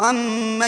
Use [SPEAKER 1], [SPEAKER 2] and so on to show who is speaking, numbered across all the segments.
[SPEAKER 1] عم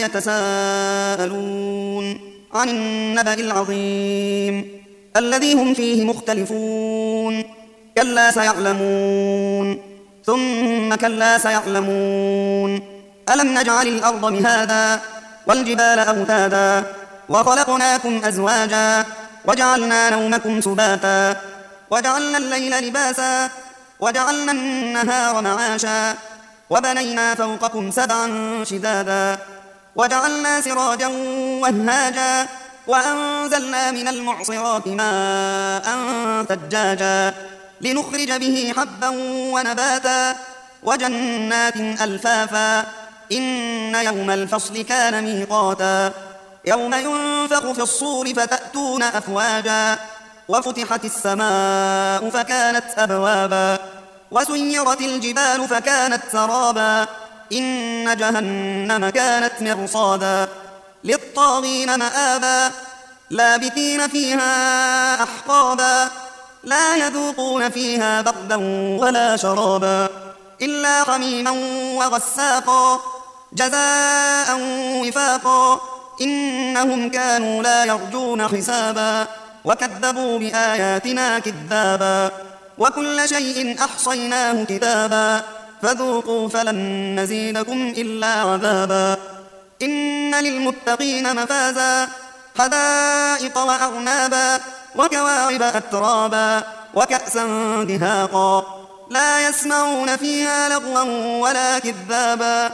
[SPEAKER 1] يتساءلون عن النبأ العظيم الذي هم فيه مختلفون كلا سيعلمون ثم كلا سيعلمون ألم نجعل الأرض مهادا والجبال أوتادا وخلقناكم أزواجا وجعلنا نومكم سباتا وجعلنا الليل لباسا وجعلنا النهار معاشا وبنينا فوقكم سبعا شدادا وجعلنا سراجا وهاجا وأنزلنا من المعصرات ماء ثجاجا لنخرج به حبا ونباتا وجنات ألفافا إن يوم الفصل كان ميقاتا يوم ينفخ في الصور فتأتون أفواجا وفتحت السماء فكانت أبوابا وسيرت الجبال فكانت سرابا إن جهنم كانت مرصادا للطاغين مآبا لابثين فيها أحقابا لا يذوقون فيها بردا ولا شرابا إلا حميما وغساقا جزاء وفاقا إنهم كانوا لا يرجون حسابا وكذبوا بآياتنا كذابا وكل شيء أحصيناه كتابا فذوقوا فلن نزيدكم إلا عذابا إن للمتقين مفازا حدائق وأعنابا وكواعب أترابا وكأسا دهاقا لا يسمعون فيها لغوا ولا كذابا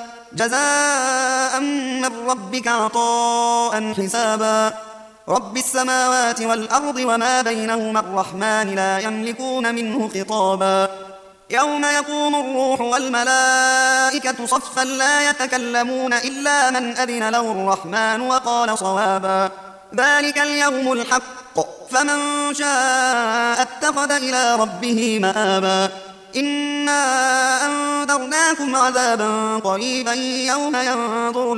[SPEAKER 1] جزاء من ربك عطاء حسابا رب السماوات والأرض وما بينهما الرحمن لا يملكون منه خطابا يوم يقوم الروح والملائكة صفا لا يتكلمون إلا من أذن له الرحمن وقال صوابا ذلك اليوم الحق فمن شاء اتخذ إلى ربه مآبا إنا أنذرناكم عذابا قريبا يوم ينظر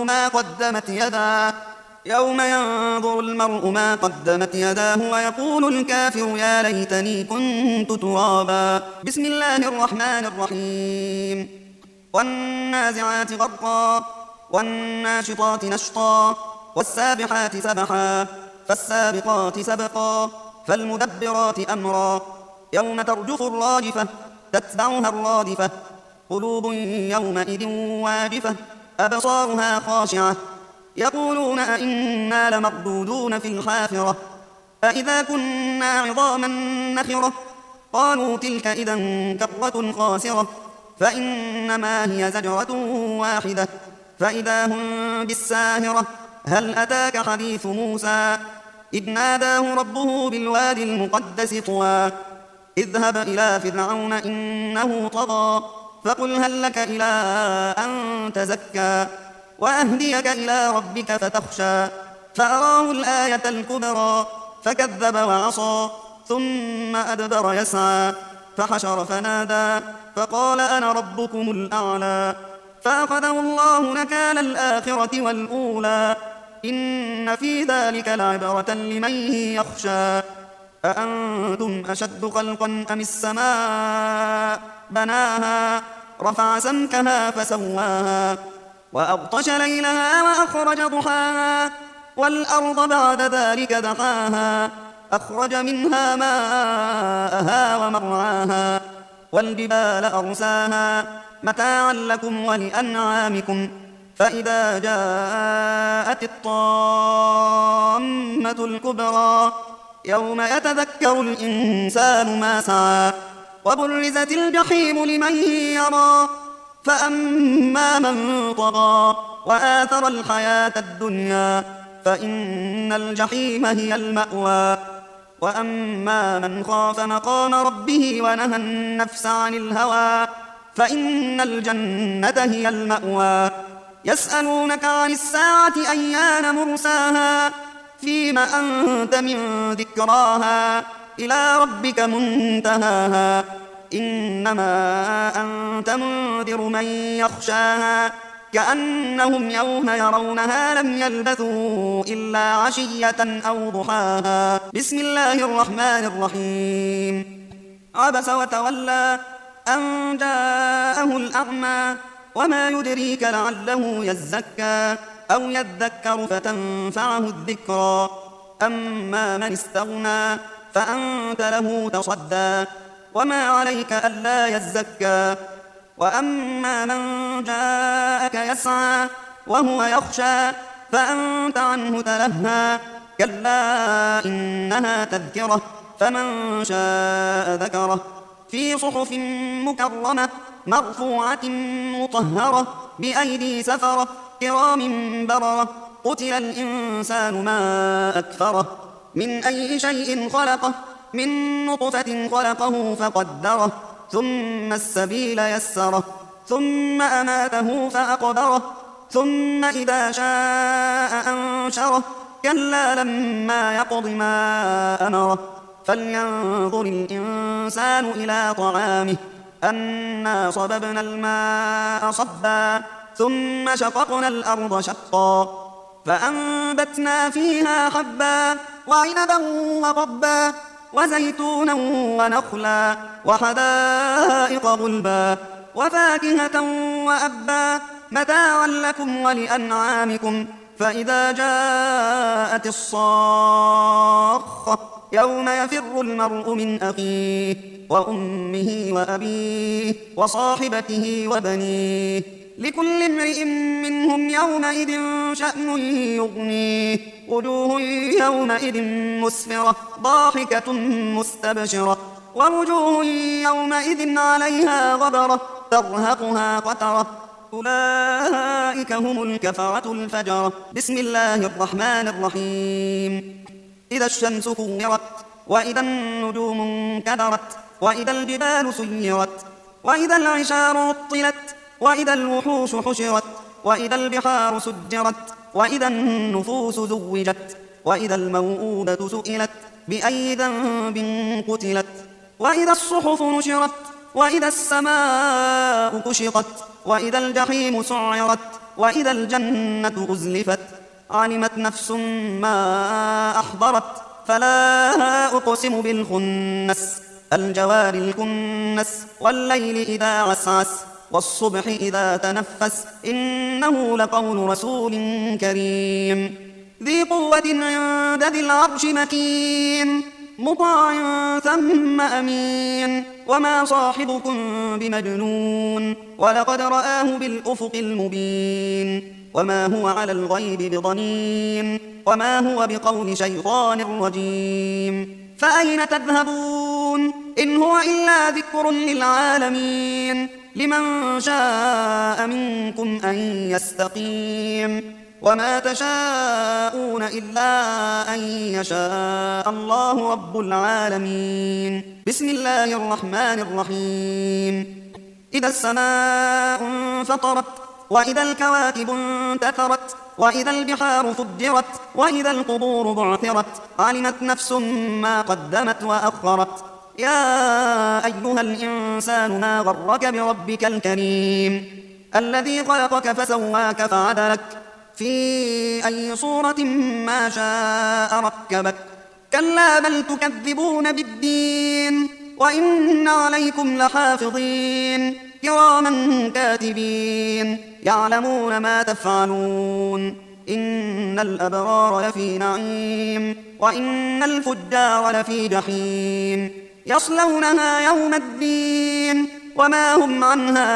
[SPEAKER 1] المرء ما قدمت يداه ويقول الكافر يا ليتني كنت ترابا بسم الله الرحمن الرحيم والنازعات غرقا والناشطات نشطا والسابحات سبحا فالسابقات سبقا فالمدبرات أمرا يوم ترجف الراجفة تتبعها الرادفة قلوب يومئذ واجفة أبصارها خاشعة يقولون أئنا لمردودون في الحافرة أئذا كنا عظاما نخرة قالوا تلك إذا كرة خاسرة فإنما هي زجرة واحدة فإذا هم بالساهرة هل أتاك حديث موسى إذ ناداه ربه بالوادي المقدس طوى اذهب إلى فرعون إنه طغى فقل هل لك إلى أن تزكى وأهديك إلى ربك فتخشى فأراه الآية الكبرى فكذب وعصى ثم أدبر يسعى فحشر فنادى فقال أنا ربكم الأعلى فأخذه الله نكال الآخرة والأولى إن في ذلك لعبرة لمن يخشى أأنتم أشد خلقا أم السماء بناها رفع سمكها فسواها وأغطش ليلها وأخرج ضحاها والأرض بعد ذلك دحاها أخرج منها ماءها ومرعاها والجبال أرساها متاعا لكم ولأنعامكم فإذا جاءت الطامة الكبرى يوم يتذكر الإنسان ما سعى وبرزت الجحيم لمن يرى فأما من طغى وآثر الحياة الدنيا فإن الجحيم هي المأوى وأما من خاف مقام ربه ونهى النفس عن الهوى فإن الجنة هي المأوى يسألونك عن الساعة أيان مرساها فيم أنت من ذكراها إلى ربك منتهاها إنما أنت منذر من يخشاها كأنهم يوم يرونها لم يلبثوا إلا عشية أو ضحاها بسم الله الرحمن الرحيم عبس وتولى أن جاءه الأعمى وما يدريك لعله يزكى أو يذكر فتنفعه الذكرى. أما من استغنى فأنت له تصدى وما عليك ألا يزكى. وأما من جاءك يسعى وهو يخشى فأنت عنه تلهى. كلا إنها تذكرة فمن شاء ذكره في صحف مكرمة مرفوعة مطهرة بأيدي سفرة كرام بررة. قتل الإنسان ما أكفره من أي شيء خلقه من نطفة خلقه فقدره ثم السبيل يسره ثم أماته فأقبره ثم إذا شاء أنشره. كلا لما يقض ما أمره فلينظر الإنسان إلى طعامه أنا صببنا الماء صبا ثم شققنا الأرض شقا فأنبتنا فيها حبا وعنبا وقبا وزيتونا ونخلا وحدائق غلبا وفاكهة وأبا متاعا لكم ولأنعامكم. فإذا جاءت الصاخة يوم يفر المرء من أخيه وأمه وأبيه وصاحبته وبنيه لكل امرئ منهم يومئذ شأن يغنيه. وجوه يومئذ مسفرة ضاحكة مستبشرة ووجوه يومئذ عليها غبرة ترهقها قترة أولئك هم الكفرة الفجرة. بسم الله الرحمن الرحيم. إذا الشمس كورت وإذا النجوم انكدرت وإذا الجبال سيرت وإذا العشار عطلت وإذا الوحوش حشرت وإذا البحار سجرت وإذا النفوس زوجت وإذا الموءودة سئلت بأي ذنب قتلت وإذا الصحف نشرت وإذا السماء كشطت وإذا الجحيم سعرت وإذا الجنة أزلفت. علمت نفس ما أحضرت فلا أقسم بالخنس الجوار الكنس والليل إذا عسعس والصبح إذا تنفس إنه لقول رسول كريم ذي قوة عند ذي العرش مكين مطاع ثم أمين وما صاحبكم بمجنون ولقد رآه بالأفق المبين وما هو على الغيب بضنين وما هو بقول شيطان رجيم. فأين تذهبون إن هو إلا ذكر للعالمين لمن شاء منكم أن يستقيم وما تشاءون إلا أن يشاء الله رب العالمين. بسم الله الرحمن الرحيم. إذا السماء انفطرت وإذا الكواكب انتثرت وإذا البحار فجرت وإذا القبور بعثرت علمت نفس ما قدمت وأخرت. يا أيها الإنسان ما غرك بربك الكريم الذي خلقك فسواك فعدلك في أي صورة ما شاء ركبك. كلا بل تكذبون بالدين وإن عليكم لحافظين كراما كاتبين يعلمون ما تفعلون. إن الأبرار لفي نعيم وإن الفجار لفي جحيم يصلونها يوم الدين وما هم عنها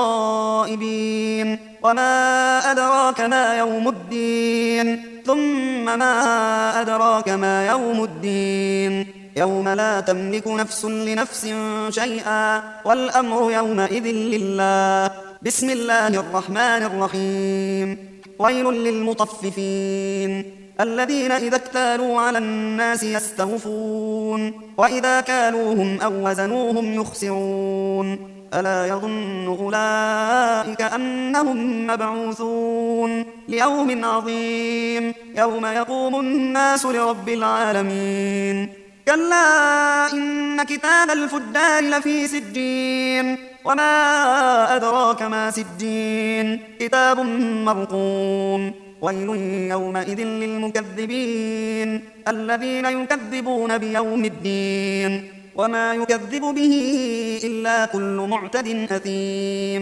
[SPEAKER 1] بغائبين. وما أدراك ما يوم الدين ثم ما أدراك ما يوم الدين يوم لا تملك نفس لنفس شيئا والأمر يومئذ لله. بسم الله الرحمن الرحيم. ويل للمطففين الذين إذا اكتالوا على الناس يستوفون وإذا كالوهم أو وزنوهم يخسرون. ألا يظن أولئك أنهم مبعوثون ليوم عظيم يوم يقوم الناس لرب العالمين. كلا إن كتاب الفجار لفي سجين وما أدراك ما سجين كتاب مرقوم. ويل يومئذ للمكذبين الذين يكذبون بيوم الدين وما يكذب به إلا كل معتد أثيم.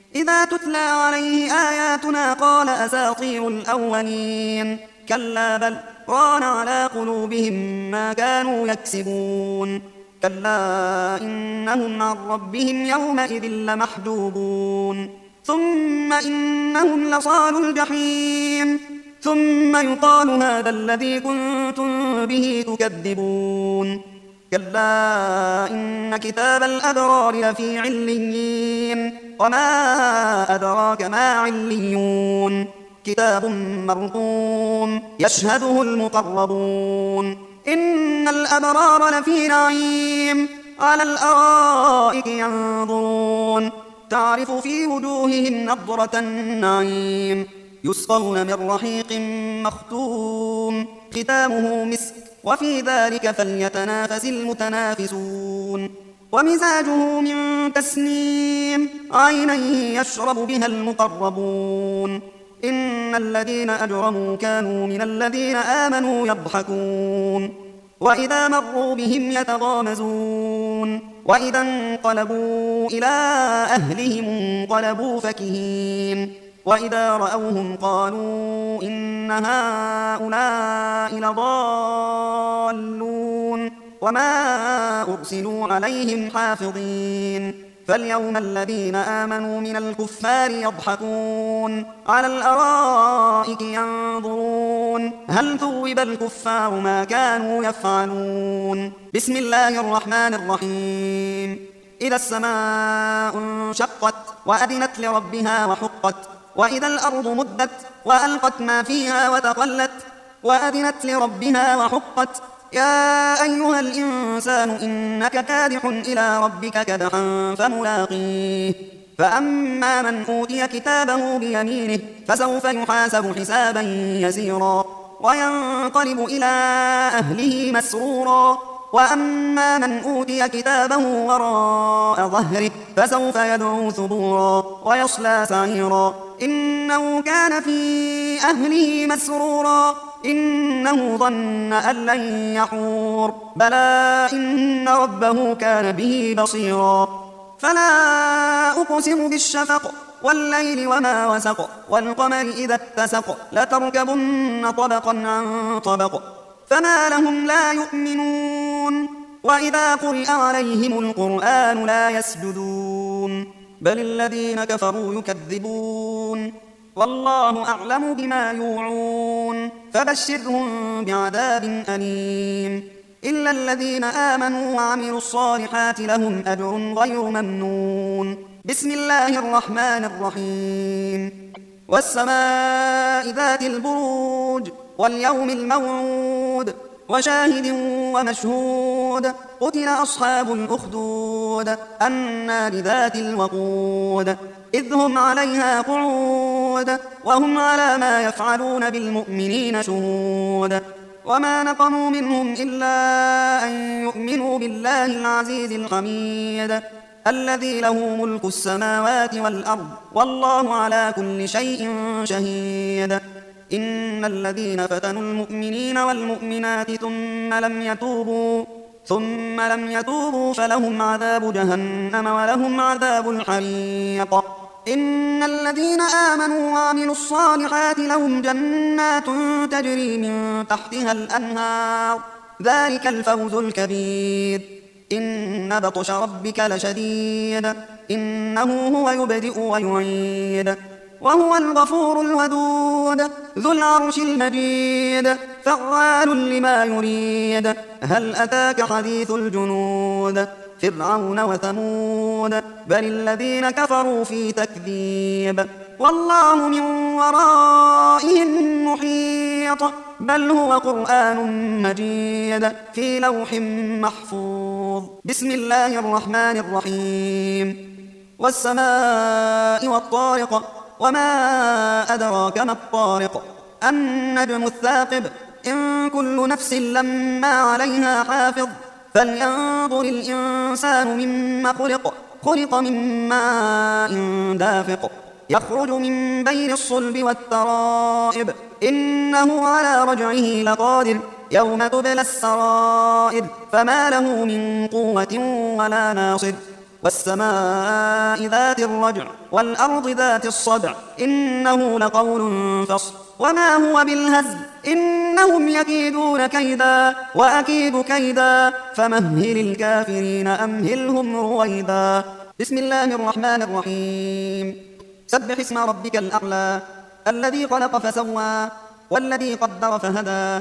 [SPEAKER 1] إذا تتلى عليه آياتنا قال أساطير الأولين كلا بل ران على قلوبهم ما كانوا يكسبون كلا إنهم عن ربهم يومئذ لمحجوبون ثم إنهم لصالو الجحيم ثم يقال هذا الذي كنتم به تكذبون كلا إن كتاب الأبرار لفي عليين وما أدراك ما عليون كتاب مرقوم يشهده المقربون إن الأبرار لفي نعيم على الأرائك ينظرون تعرف في وجوههم نضرة النعيم يسقون من رحيق مختوم ختامه مسك وفي ذلك فليتنافس المتنافسون ومزاجه من تسنيم عينا يشرب بها المقربون إن الذين أجرموا كانوا من الذين آمنوا يضحكون وإذا مروا بهم يتغامزون وإذا انقلبوا إلى أهلهم انقلبوا فكهين وإذا رأوهم قالوا إن هؤلاء لضالون وما أرسلوا عليهم حافظين فاليوم الذين آمنوا من الكفار يضحكون على الأرائك ينظرون هل ثوب الكفار ما كانوا يفعلون بسم الله الرحمن الرحيم إذا السماء انشقت وأذنت لربها وحقت وإذا الأرض مدت وألقت ما فيها وتقلت وأذنت لربها وحقت يا أيها الإنسان إنك كادح إلى ربك كدحا فملاقيه فأما من أوتي كتابه بيمينه فسوف يحاسب حسابا يسيرا وينقلب إلى أهله مسرورا وأما من أوتي كتابه وراء ظهره فسوف يدعو ثبورا ويصلى سعيرا إنه كان في أهله مسرورا إنه ظن أن لن يحور بلى إن ربه كان به بصيرا فلا أقسم بالشفق والليل وما وسق والقمر إذا اتسق لتركبن طبقا عن طبق فما لهم لا يؤمنون وإذا قرئ عليهم القرآن لا يسجدون بل الذين كفروا يكذبون والله أعلم بما يوعون فبشرهم بعذاب أليم إلا الذين آمنوا وعملوا الصالحات لهم أجر غير ممنون بسم الله الرحمن الرحيم والسماء ذات البروج واليوم الموعود وشاهد ومشهود قتل أصحاب الأخدود النار ذات الوقود إذ هم عليها قعود وهم على ما يفعلون بالمؤمنين شهود وما نقموا منهم إلا أن يؤمنوا بالله العزيز الحميد الذي له ملك السماوات والأرض والله على كل شيء شهيد إن الذين فتنوا المؤمنين والمؤمنات ثم لم يتوبوا فلهم عذاب جهنم ولهم عذاب الحريق إن الذين آمنوا وعملوا الصالحات لهم جنات تجري من تحتها الأنهار ذلك الفوز الكبير إن بطش ربك لشديد إنه هو يبدئ ويعيد وهو الغفور الودود ذو العرش المجيد فعال لما يريد هل أتاك حديث الجنود فرعون وثمود بل الذين كفروا في تكذيب والله من ورائهم محيط بل هو قرآن مجيد في لوح محفوظ بسم الله الرحمن الرحيم والسماء والطارق وما أدراك ما الطارق النجم الثاقب إن كل نفس لما عليها حافظ فلينظر الإنسان مما خلق من ماء دافق يخرج من بين الصلب والترائب إنه على رجعه لقادر يوم تبلى السرائر فما له من قوة ولا ناصر والسماء ذات الرجع والأرض ذات الصدع إنه لقول فصل وما هو بالهزل إنهم يكيدون كيدا وأكيد كيدا فمهل الكافرين أمهلهم رويدا. بسم الله الرحمن الرحيم. سبح اسم ربك الأعلى الذي خلق فسوى والذي قدر فهدى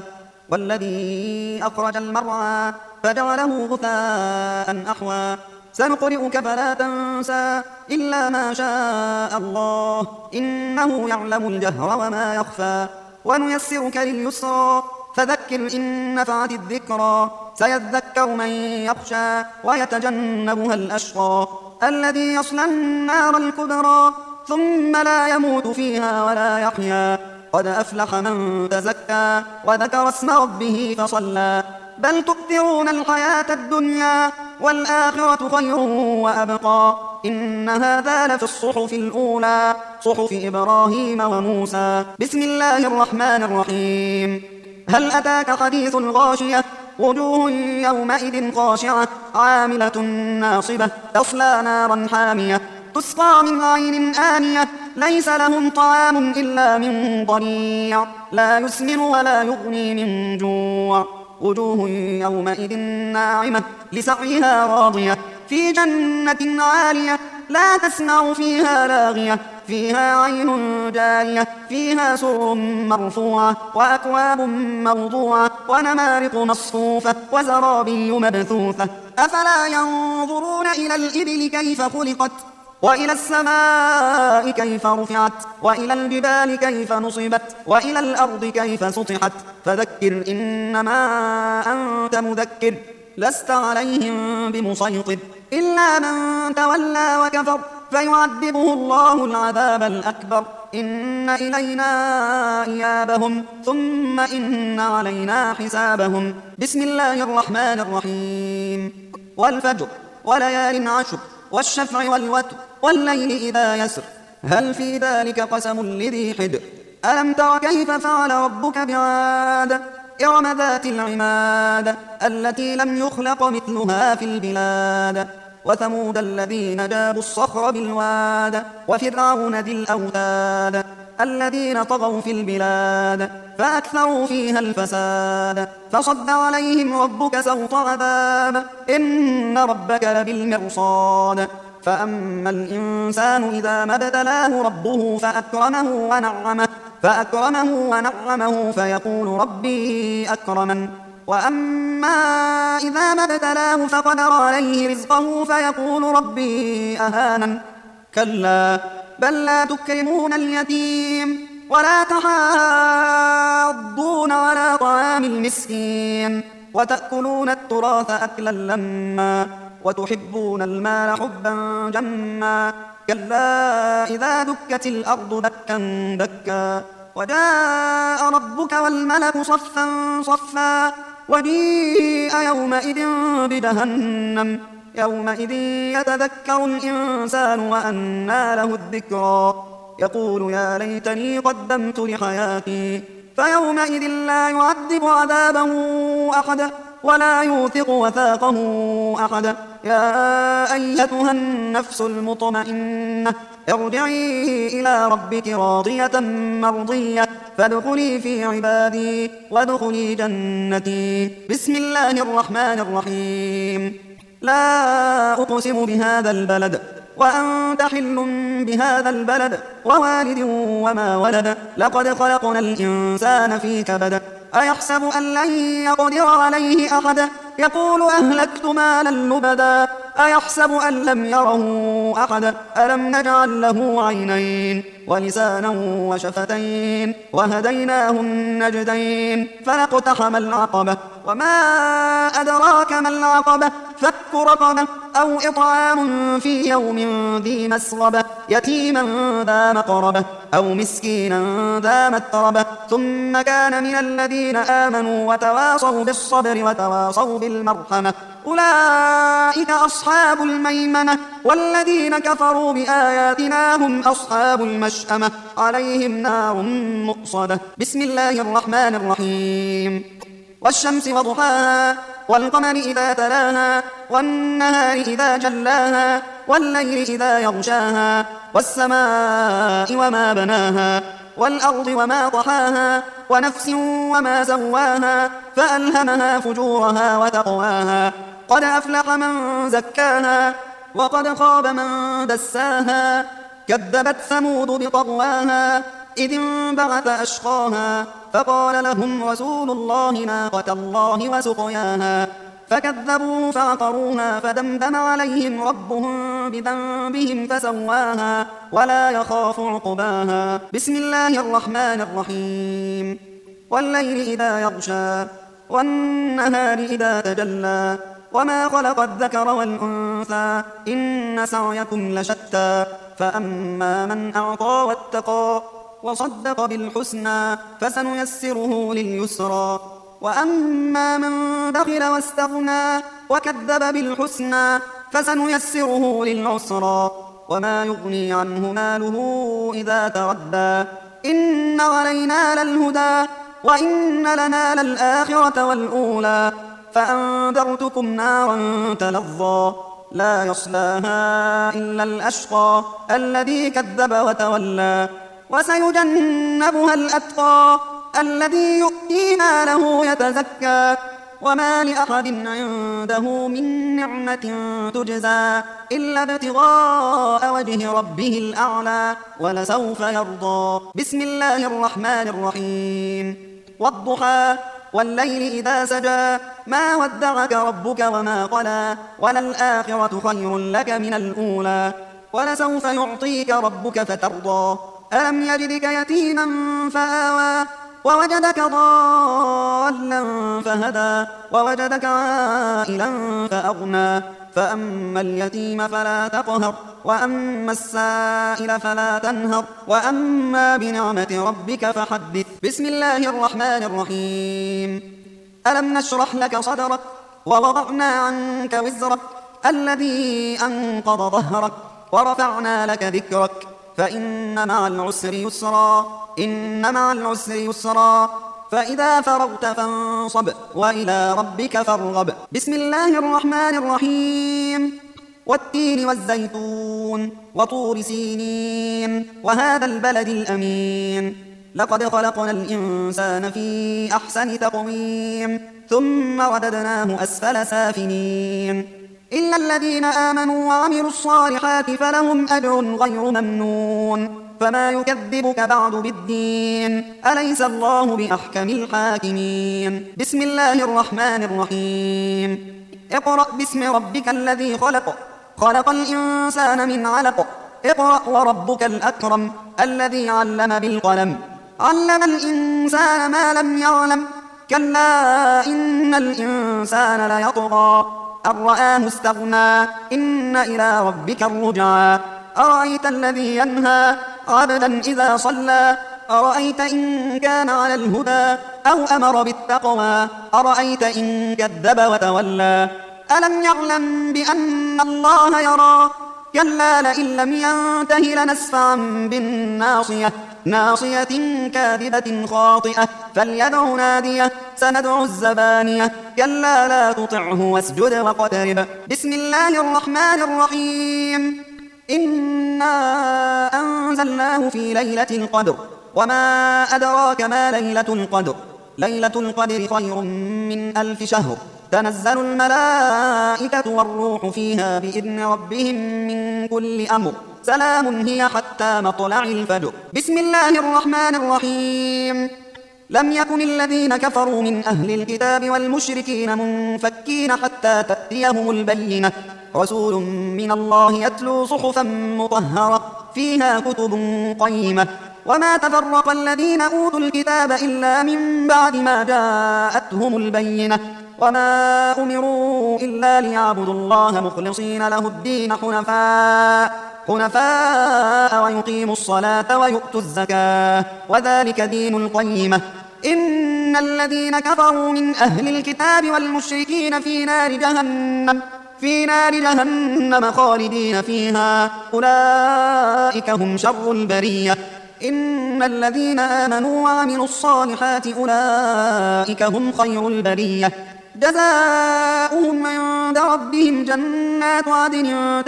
[SPEAKER 1] والذي أخرج المرعى فجعله غثاء أحوى سنقرئك فلا تنسى إلا ما شاء الله إنه يعلم الجهر وما يخفى ونيسرك لليسرى فذكر إن نفعت الذكرى سيذكر من يخشى ويتجنبها الأشقى الذي يصلى النار الكبرى ثم لا يموت فيها ولا يحيا قد أفلح من تزكى وذكر اسم ربه فصلى بل تؤثرون الحياة الدنيا والآخرة خير وأبقى إن هذا لفي الصحف الأولى صحف إبراهيم وموسى. بسم الله الرحمن الرحيم. هل أتاك حديث الغاشية وجوه يومئذ خاشعة عاملة ناصبة تصلى نارا حامية تسقى من عين آنية ليس لهم طعام إلا من ضريع لا يسمن ولا يغني من جوع وجوه يومئذ ناعمة لسعيها راضية في جنة عالية لا تسمع فيها لاغية فيها عين جارية فيها سرر مرفوعة وأكواب موضوعة ونمارق مصفوفة وزرابي مبثوثة أفلا ينظرون إلى الإبل كيف خلقت وإلى السماء كيف رفعت وإلى الجبال كيف نصبت وإلى الأرض كيف سطحت فذكر إنما أنت مذكر لست عليهم بمسيطر إلا من تولى وكفر فيعذبه الله العذاب الأكبر إن إلينا إيابهم ثم إن علينا حسابهم. بسم الله الرحمن الرحيم. والفجر وليال عشر والشفع والوتر والليل إذا يسر هل في ذلك قسم لذي حجر ألم تر كيف فعل ربك بعاد إرم ذات العماد التي لم يخلق مثلها في البلاد وثمود الذين جابوا الصخر بالواد وفرعون ذي الأوتاد الذين طغوا في البلاد فأكثروا فيها الفساد فصب عليهم ربك سوط عذاب إن ربك لبالمرصاد فأما الإنسان إذا ما ابتلاه ربه فأكرمه ونعمه فيقول ربي أكرمن وأما إذا ما ابتلاه فقدر عليه رزقه فيقول ربي أهانن كلا بل لا تكرمون اليتيم ولا تحاضون على طعام المسكين وتأكلون التراث أكلا لما وتحبون المال حبا جما كلا إذا دكت الأرض دكا دكا وجاء ربك والملك صفا صفا وجيء يومئذ بجهنم يومئذ يتذكر الإنسان وأنى له الذكرى يقول يا ليتني قدمت لحياتي فيومئذ لا يعذب عذابه أحد ولا يوثق وثاقه أحد يا أيتها النفس المطمئنة ارجعي إلى ربك راضية مرضية فادخلي في عبادي وادخلي جنتي. بسم الله الرحمن الرحيم. لا أقسم بهذا البلد وأنت حل بهذا البلد ووالد وما ولد لقد خلقنا الإنسان في كبد أيحسب أن لن يقدر عليه أحد يقول أهلكت مالا لبدا أيحسب أن لم يره أحد ألم نجعل له عينين ولسانا وشفتين وهديناه النجدين فلاقتحم العقبة وما أدراك ما العقبة فك رقبة أو إطعام في يوم ذي مسغبة يتيما ذا مقربة أو مسكينا ذا متربة ثم كان من الذين آمنوا وتواصوا بالصبر وتواصوا بالمرحمة أولئك أصحاب الميمنة والذين كفروا بآياتنا هم أصحاب المشأمة عليهم نار مؤصدة. بسم الله الرحمن الرحيم. والشمس وضحاها والقمر إذا تلاها والنهار إذا جلاها والليل إذا يغشاها والسماء وما بناها والأرض وما طحاها ونفس وما سواها فألهمها فجورها وتقواها قد أفلح من زكاها وقد خاب من دساها كذبت ثمود بطغواها إذ انبعث أشقاها فقال لهم رسول الله ناقة الله وسقياها فكذبوا فعقروها فدمدم عليهم ربهم بذنبهم فسواها ولا يخاف عقباها بسم الله الرحمن الرحيم والليل إذا يغشى والنهار إذا تجلى وما خلق الذكر والأنثى إن سعيكم لشتى فأما من أعطى واتقى وصدق بالحسنى فسنيسره لليسرى وأما من بخل واستغنى وكذب بالحسنى فسنيسره للعسرى وما يغني عنه ماله إذا تردى إن علينا للهدى وإن لنا للآخرة والأولى فأنذرتكم نارا تلظى لا يصلاها إلا الأشقى الذي كذب وتولى وسيجنبها الأتقى الذي يؤتي ماله يتزكى وما لأحد عنده من نعمة تجزى إلا ابتغاء وجه ربه الأعلى ولسوف يرضى بسم الله الرحمن الرحيم والضحى والليل إذا سجى ما ودعك ربك وما قلى وللآخرة خير لك من الأولى ولسوف يعطيك ربك فترضى ألم يجدك يتيما فآوى ووجدك ضالا فهدى ووجدك عائلا فأغنى فأما اليتيم فلا تقهر وأما السائل فلا تنهر وأما بنعمة ربك فحدث بسم الله الرحمن الرحيم ألم نشرح لك صدرك ووضعنا عنك وزرك الذي أنقض ظهرك ورفعنا لك ذكرك فإن مع العسر يسرا إن مع العسر يسرا فإذا فرغت فانصب وإلى ربك فارغب بسم الله الرحمن الرحيم والتين والزيتون وطور سينين وهذا البلد الأمين لقد خلقنا الإنسان في أحسن تقويم ثم رددناه أسفل سافلين إلا الذين آمنوا وعملوا الصالحات فلهم أجر غير ممنون فما يكذبك بعد بالدين أليس الله بأحكم الحاكمين بسم الله الرحمن الرحيم اقرأ باسم ربك الذي خلق خلق الإنسان من علق اقرأ وربك الأكرم الذي علم بالقلم علم الإنسان ما لم يعلم كلا إن الإنسان ليطغى أن رآه استغنى إن إلى ربك الرجعى أرأيت الذي ينهى عبدا إذا صلى أرأيت إن كان على الهدى أو أمر بالتقوى أرأيت إن كذب وتولى ألم يعلم بأن الله يرى كلا لئن لم ينته لنسفعا بالناصية ناصية كاذبة خاطئة فليدع نادية سندع الزبانية كلا لا تطعه واسجد واقترب بسم الله الرحمن الرحيم إنا أنزلناه في ليلة القدر وما أدراك ما ليلة القدر ليلة القدر خير من 1000 شهر تنزل الملائكة والروح فيها بإذن ربهم من كل أمر سلام هي حتى مطلع الفجر بسم الله الرحمن الرحيم لم يكن الذين كفروا من أهل الكتاب والمشركين منفكين حتى تأتيهم البينة رسول من الله يتلو صحفا مطهرة فيها كتب قيمة وما تفرق الذين أوتوا الكتاب إلا من بعد ما جاءتهم البينة وما أمروا إلا ليعبدوا الله مخلصين له الدين حنفاء ويقيموا الصلاة ويؤتوا الزكاة وذلك دين القيمة إن الذين كفروا من أهل الكتاب والمشركين في نار جهنم خالدين فيها أولئك هم شر البرية إن الذين آمنوا وعملوا الصالحات أولئك هم خير البرية جزاؤهم عند ربهم جنات عدن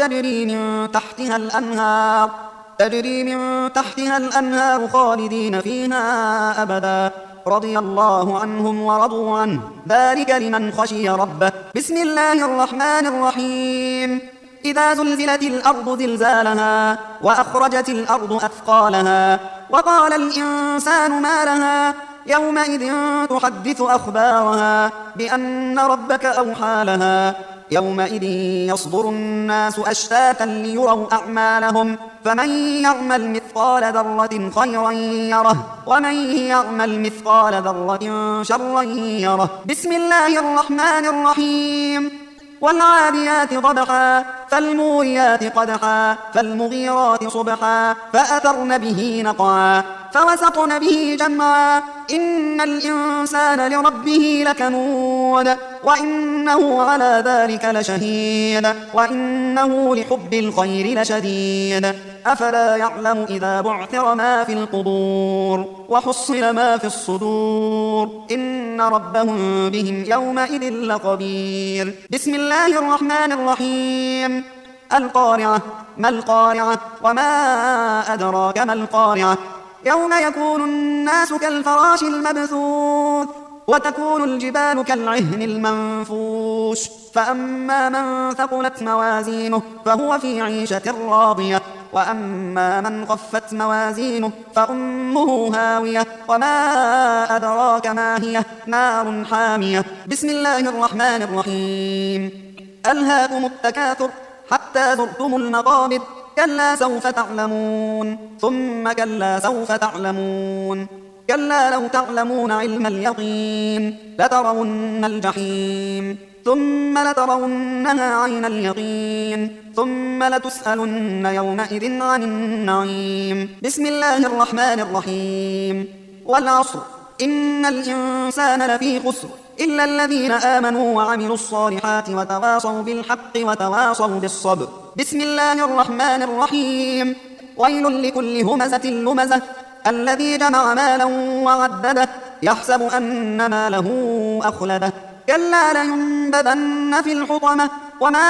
[SPEAKER 1] تجري من تحتها الأنهار خالدين فيها أبدا رضي الله عنهم ورضوا عنه ذلك لمن خشي ربه. بسم الله الرحمن الرحيم. إذا زلزلت الأرض زلزالها وأخرجت الأرض أثقالها وقال الإنسان ما لها يومئذ تحدث أخبارها بأن ربك أوحى لها يومئذ يصدر الناس أشتاتا ليروا أعمالهم فمن يعمل مثقال ذرة خيرا يره ومن يعمل مثقال ذرة شرا يره. بسم الله الرحمن الرحيم. والعاديات ضبحا فالموريات قدحا فالمغيرات صبحا فأثرن به نقعا فوسطن به جمعا إن الإنسان لربه لكنود وإنه على ذلك لشهيد وإنه لحب الخير لشديد. أفلا يعلم إذا بعثر ما في القبور وحصل ما في الصدور إن ربهم بهم يومئذ لخبير. بسم الله الرحمن الرحيم. القارعة ما القارعة وما أدراك ما القارعة يوم يكون الناس كالفراش المبثوث وتكون الجبال كالعهن المنفوش فأما من ثقلت موازينه فهو في عيشة راضية وأما من خفت موازينه فأمه هاوية وما أدراك ما هي نار حامية. بسم الله الرحمن الرحيم. ألهاكم التكاثر حتى زرتم المقابر كلا سوف تعلمون ثم كلا سوف تعلمون كلا لو تعلمون علم اليقين لترون الجحيم ثم لترونها عين اليقين ثم لتسألن يومئذ عن النعيم. بسم الله الرحمن الرحيم. والعصر إن الإنسان لفي خسر إلا الذين آمنوا وعملوا الصالحات وتواصوا بالحق وتواصوا بالصبر. بسم الله الرحمن الرحيم. ويل لكل همزة لمزة الذي جمع مالا وعدده يحسب أن ماله أخلده كلا لينبذن في الحطمة وما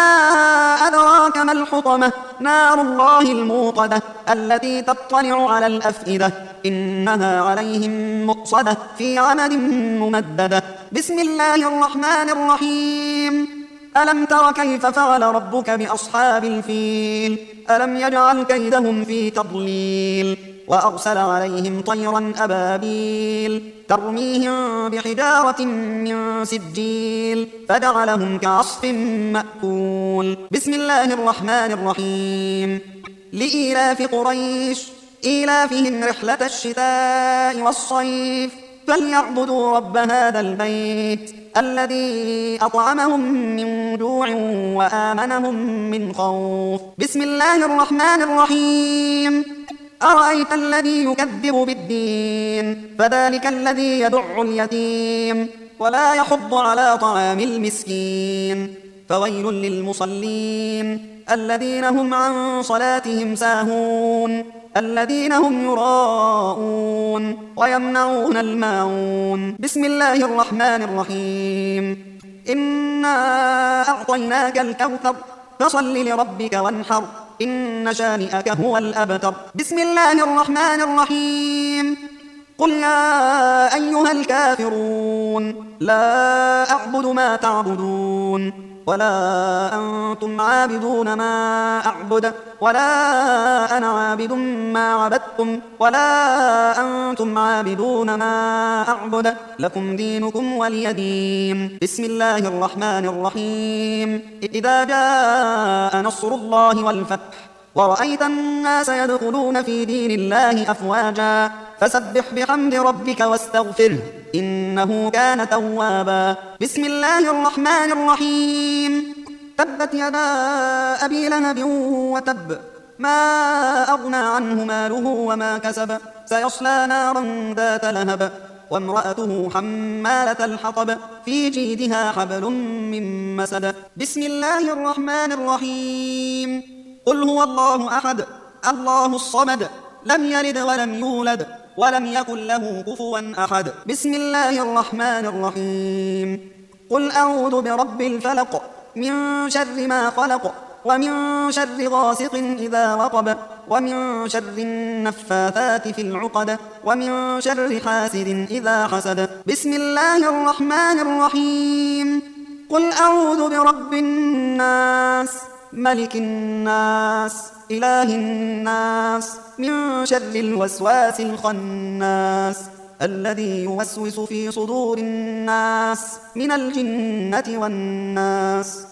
[SPEAKER 1] أدراك ما الحطمة نار الله الموقدة التي تطلع على الأفئدة إنها عليهم مؤصدة في عمد ممددة. بسم الله الرحمن الرحيم. ألم تر كيف فعل ربك بأصحاب الفيل ألم يجعل كيدهم في تضليل وأرسل عليهم طيرا أبابيل ترميهم بحجارة من سجيل فجعلهم كعصف مأكول. بسم الله الرحمن الرحيم. لإيلاف قريش إيلافهم رحلة الشتاء والصيف فليعبدوا رب هذا البيت الذي أطعمهم من جوع وآمنهم من خوف. بسم الله الرحمن الرحيم. أرأيت الذي يكذب بالدين فذلك الذي يدع اليتيم ولا يحض على طعام المسكين فويل للمصلين الذين هم عن صلاتهم ساهون الذين هم يراءون ويمنعون الماعون. بسم الله الرحمن الرحيم. إنا أعطيناك الكوثر فصل لربك وانحر إن شانئك هو الأبتر. بسم الله الرحمن الرحيم. قل يا أيها الكافرون لا أعبد ما تعبدون ولا أنتم عابدون ما أعبد ولا أنا عابد ما عبدتم ولا أنتم عابدون ما أعبد لكم دينكم ولي دين. بسم الله الرحمن الرحيم. إذا جاء نصر الله والفتح ورأيت الناس يدخلون في دين الله أفواجا فسبح بحمد ربك واستغفره إنه كان توابا. بسم الله الرحمن الرحيم. تبت يدا أبي لهب وتب ما أغنى عنه ماله وما كسب سيصلى نارا ذات لهب وامرأته حمالة الحطب في جيدها حبل من مسد. بسم الله الرحمن الرحيم. قل هو الله أحد الله الصمد لم يلد ولم يولد ولم يكن له كفوا أحد. بسم الله الرحمن الرحيم. قل أعوذ برب الفلق من شر ما خلق ومن شر غاسق إذا وقب ومن شر النفاثات في العقد ومن شر حاسد إذا حسد. بسم الله الرحمن الرحيم. قل أعوذ برب الناس ملك الناس إله الناس من شر الوسواس الخناس الذي يوسوس في صدور الناس من الجنة والناس.